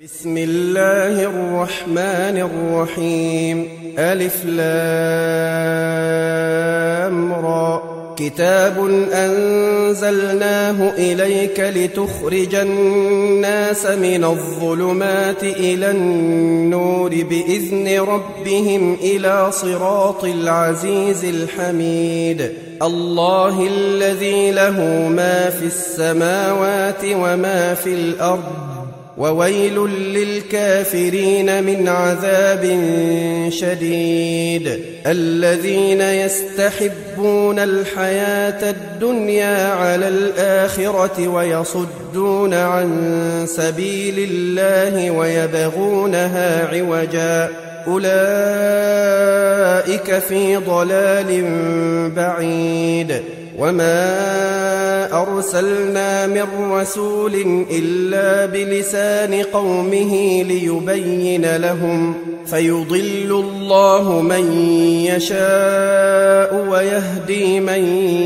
بسم الله الرحمن الرحيم. ألف لام را. كتاب أنزلناه إليك لتخرج الناس من الظلمات إلى النور بإذن ربهم إلى صراط العزيز الحميد. الله الذي له ما في السماوات وما في الأرض، وويل للكافرين من عذاب شديد. الذين يستحبون الحياة الدنيا على الآخرة ويصدون عن سبيل الله ويبغونها عوجا، أولئك في ضلال بعيد. وما أرسلنا من رسول إلا بلسان قومه ليبين لهم، فيضل الله من يشاء ويهدي من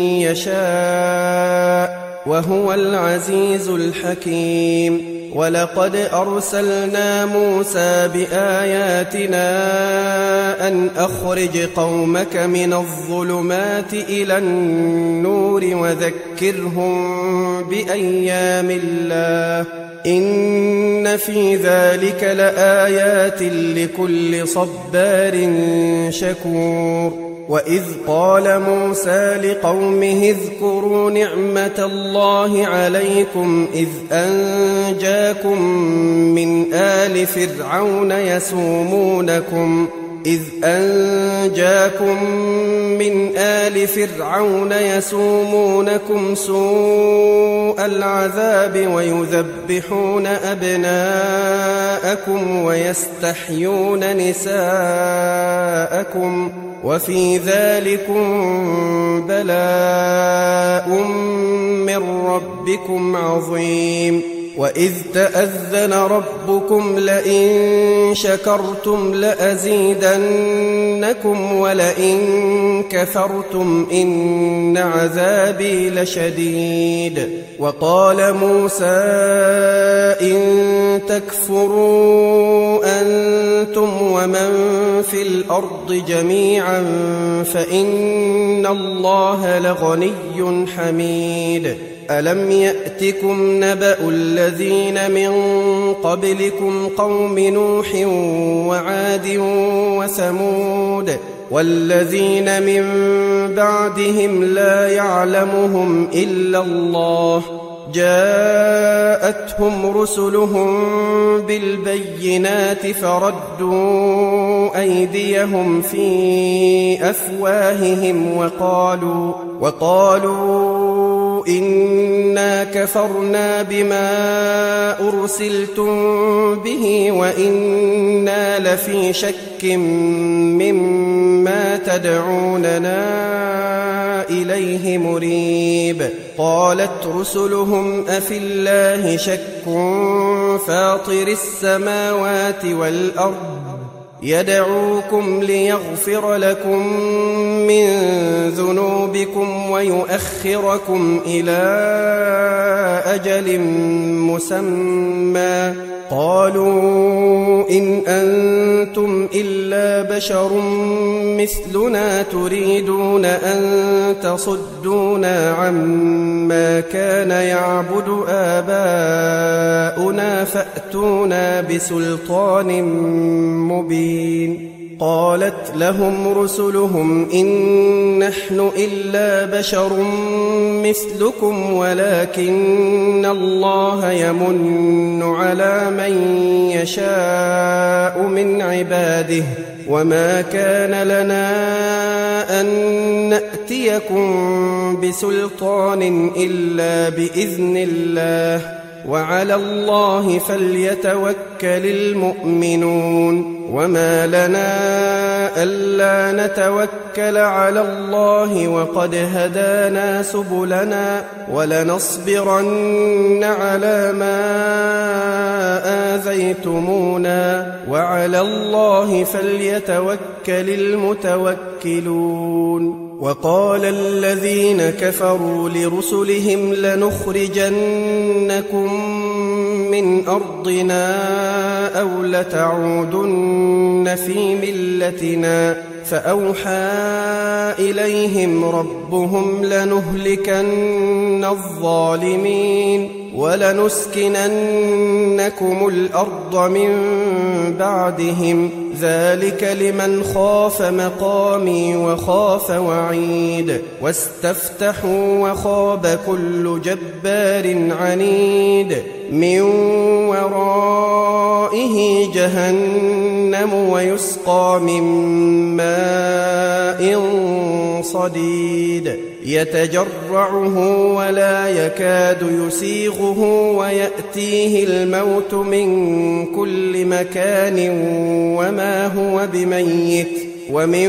يشاء، وهو العزيز الحكيم. ولقد أرسلنا موسى بآياتنا أن أخرج قومك من الظلمات إلى النور وذكرهم بأيام الله، إن في ذلك لآيات لكل صبار شكور. وإذ قال موسى لقومه اذكروا نعمة الله عليكم إذ أنجاكم من آل فرعون يسومونكم سوء العذاب ويذبحون أبناءكم ويستحيون نساءكم، وفي ذلكم بلاء من ربكم عظيم. وإذ تأذن ربكم لئن شكرتم لأزيدنكم ولئن كفرتم إن عذابي لشديد. وقال موسى إن تكفروا أنتم ومن في الأرض جميعا فإن الله لغني حميد. ألم يأتكم نبأ الذين من قبلكم قوم نوح وعاد وثمود والذين من بعدهم لا يعلمهم إلا الله، جاءتهم رسلهم بالبينات فردوا أيديهم في أفواههم وقالوا إنا كفرنا بما أرسلتم به وإنا لفي شك مما تدعوننا إليه مريب. قالت رسلهم أفي الله شك فاطر السماوات والأرض يدعوكم ليغفر لكم من ذنوبكم ويؤخركم إلى أجل مسمى، قالوا إن أنتم إلا بشر مثلنا تريدون أن تصدونا عما كان يعبد آباؤنا فأتونا بسلطان مبين. قالت لهم رسلهم إن نحن إلا بشر مثلكم ولكن الله يمن على من يشاء من عباده، وما كان لنا أن نأتيكم بسلطان إلا بإذن الله، وعلى الله فليتوكل المؤمنون. وما لنا ألا نتوكل على الله وقد هدانا سبلنا ولنصبرن على ما آذيتمونا وعلى الله فليتوكل المتوكلون. وقال الذين كفروا لرسلهم لنخرجنكم من أرضنا أو لتعودن في ملتنا فأوحى إليهم ربهم لنهلكن الظالمين ولنسكننكم الأرض من بعدهم ذلك لمن خاف مقامي وخاف وعيد واستفتحوا وخاب كل جبار عنيد من ورائه جهنم ويسقى من ماء صديد يتجرعه ولا يكاد يسيغه ويأتيه الموت من كل مكان وما هو بميت ومن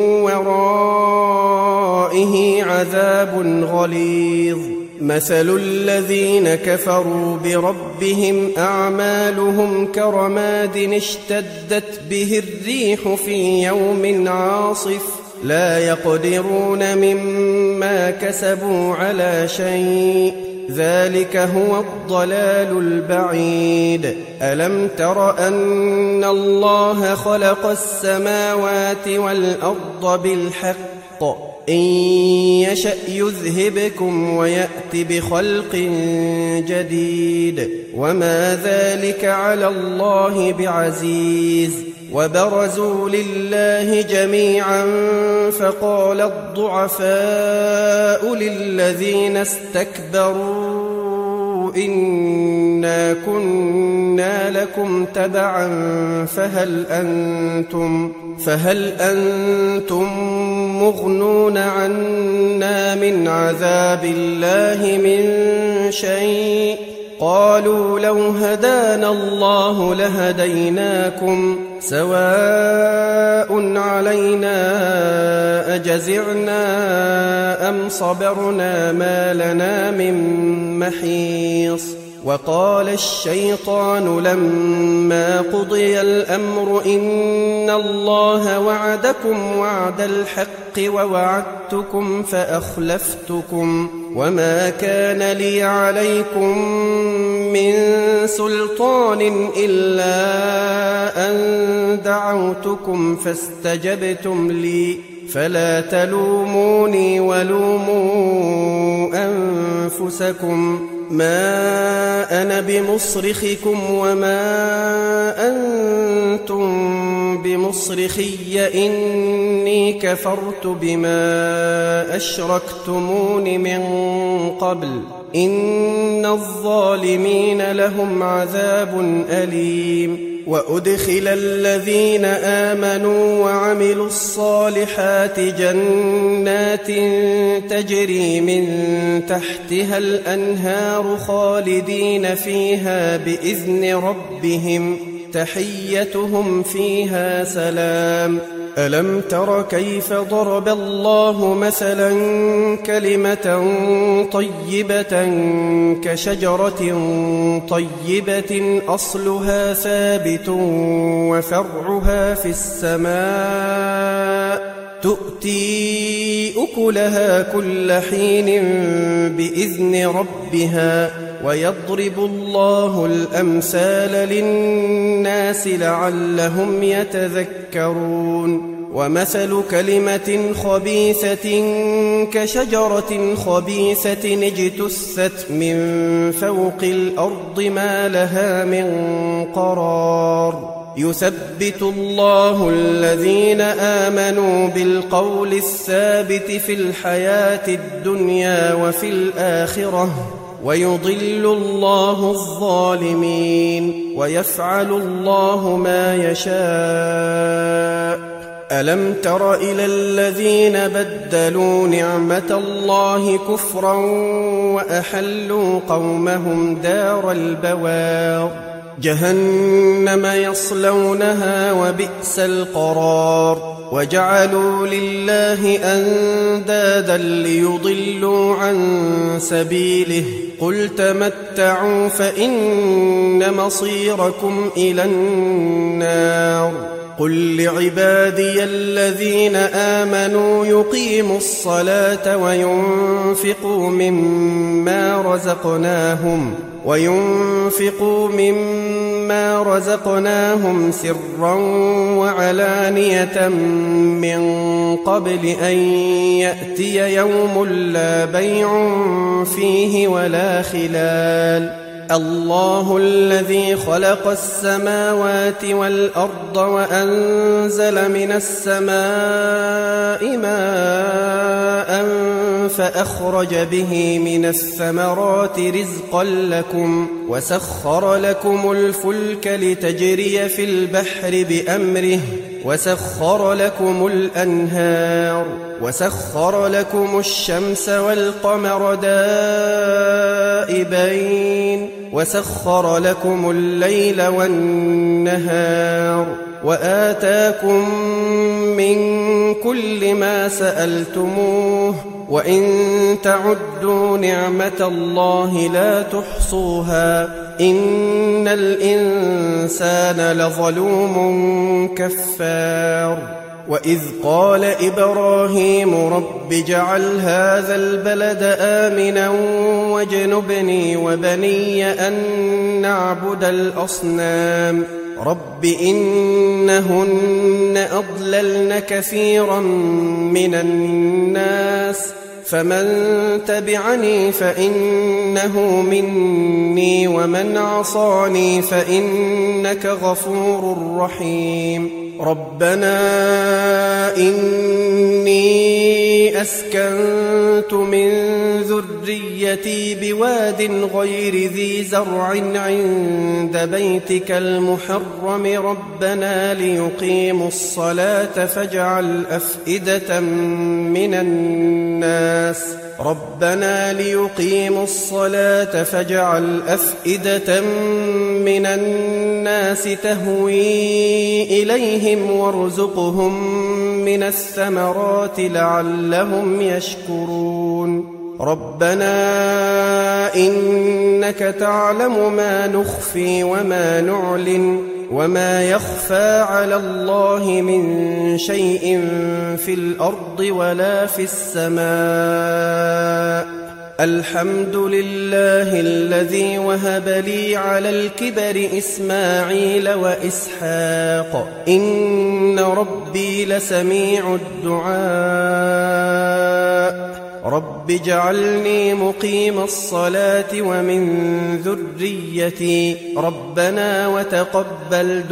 ورائه عذاب غليظ مثل الذين كفروا بربهم أعمالهم كرماد اشتدت به الريح في يوم عاصف لا يقدرون مما كسبوا على شيء ذلك هو الضلال البعيد ألم تر أن الله خلق السماوات والأرض بالحق إن يشأ يذهبكم ويأت بخلق جديد وما ذلك على الله بعزيز وبرزوا لله جميعا فقال الضعفاء للذين استكبروا إنا كنا لكم تبعا فهل أنتم مغنون عنا من عذاب الله من شيء قالوا لو هدانا الله لهديناكم سواء علينا أجزعنا أم صبرنا ما لنا من محيص وقال الشيطان لما قضي الأمر إن الله وعدكم وعد الحق ووعدتكم فأخلفتكم وما كان لي عليكم من سلطان إلا أن دعوتكم فاستجبتم لي فلا تلوموني ولوموا أنفسكم ما أنا بمصرخكم وما أنتم بمصرخي إني كفرت بما أشركتمون من قبل إن الظالمين لهم عذاب أليم وأدخل الذين آمنوا وعملوا الصالحات جنات تجري من تحتها الأنهار خالدين فيها بإذن ربهم تحيتهم فيها سلام ألم تر كيف ضرب الله مثلا كلمة طيبة كشجرة طيبة أصلها ثابت وفرعها في السماء تؤتي أكلها كل حين بإذن ربها ويضرب الله الأمثال للناس لعلهم يتذكرون ومثل كلمة خبيثة كشجرة خبيثة اجتثت من فوق الأرض ما لها من قرار يثبت الله الذين آمنوا بالقول الثابت في الحياة الدنيا وفي الآخرة ويضل الله الظالمين ويفعل الله ما يشاء ألم تر إلى الذين بدلوا نعمة الله كفرا وأحلوا قومهم دار البوار جهنم يصلونها وبئس القرار وجعلوا لله أندادا ليضلوا عن سبيله قل تمتعوا فإن مصيركم إلى النار قل لعبادي الذين آمنوا يقيموا الصلاة وينفقوا مما رزقناهم وينفقوا مما رزقناهم سرا وعلانية من قبل أن يأتي يوم لا بيع فيه ولا خلال. الله الذي خلق السماوات والأرض وأنزل من السماء ماء فأخرج به من الثمرات رزقا لكم وسخر لكم الفلك لتجري في البحر بأمره وسخر لكم الأنهار وسخر لكم الشمس والقمر دائبين وسخر لكم الليل والنهار وآتاكم من كل ما سألتموه وإن تعدوا نعمة الله لا تحصوها إن الإنسان لظلوم كفار. وإذ قال إبراهيم رب اجعل هذا البلد آمنا واجنبني وبني أن نعبد الأصنام رب إنهن أضللن كثيرا من الناس فمن تبعني فإنه مني ومن عصاني فإنك غفور رحيم. ربنا إني أسكنت من ذريتي بواد غير ذي زرع عند بيتك المحرم ربنا ليقيموا الصلاة فاجعل أفئدة من الناس تهوي إليهم وارزقهم من الثمرات لعلهم يشكرون. ربنا إنك تعلم ما نخفي وما نعلن وما يخفى على الله من شيء في الأرض ولا في السماء. الحمد لله الذي وهب لي على الكبر إسماعيل وإسحاق إن ربي لسميع الدعاء. رب اجعلني مقيم الصلاة ومن ذريتي ربنا وتقبل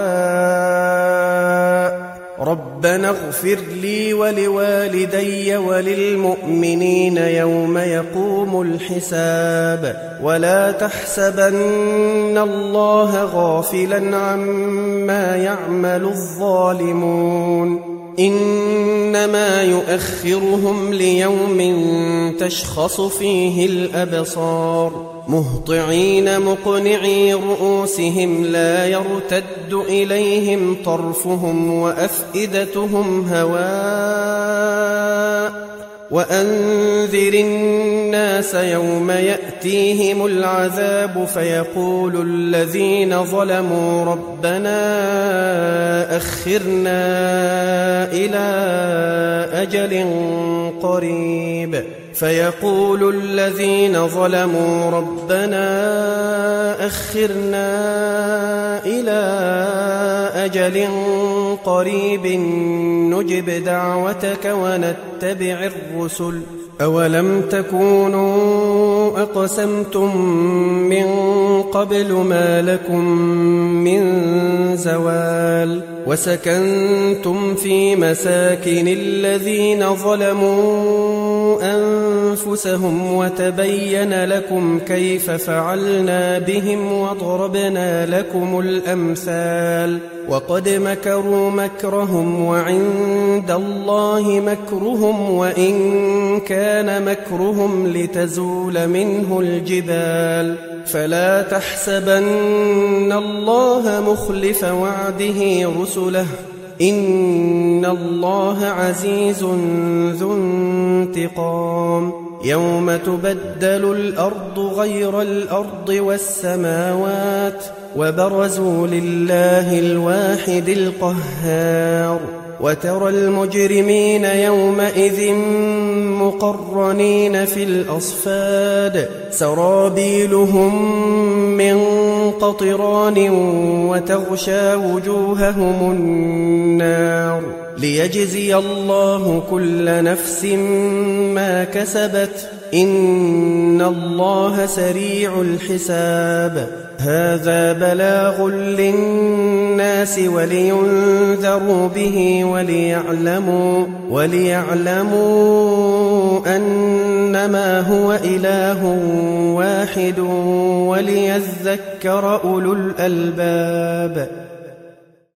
دعاء. ربنا اغفر لي ولوالدي وللمؤمنين يوم يقوم الحساب ولا تحسبن الله غافلا عما يعمل الظالمون إنما يؤخرهم ليوم تشخص فيه الأبصار مهطعين مقنعي رؤوسهم لا يرتد إليهم طرفهم وأفئدتهم هواء. وأنذر الناس يوم يأتيهم العذاب فيقول الذين ظلموا ربنا أخرنا إلى أجل قريب نجب دعوتك ونتبع الرسل أولم تكونوا أقسمتم من قبل ما لكم من زوال وسكنتم في مساكن الذين ظلموا أنفسهم وتبين لكم كيف فعلنا بهم وضربنا لكم الأمثال وقد مكروا مكرهم وعند الله مكرهم وإن كان مكرهم لتزول منه الجبال فلا تحسبن الله مخلف وعده رسله إن الله عزيز ذو انتقام يوم تبدل الأرض غير الأرض والسماوات وبرزوا لله الواحد القهار وترى المجرمين يومئذ مقرنين في الأصفاد سرابيلهم من قطران وتغشى وجوههم النار ليجزي الله كل نفس ما كسبت إن الله سريع الحساب هذا بلاغ للناس ولينذروا به وليعلموا أنما هو إله واحد وليذكر أولو الألباب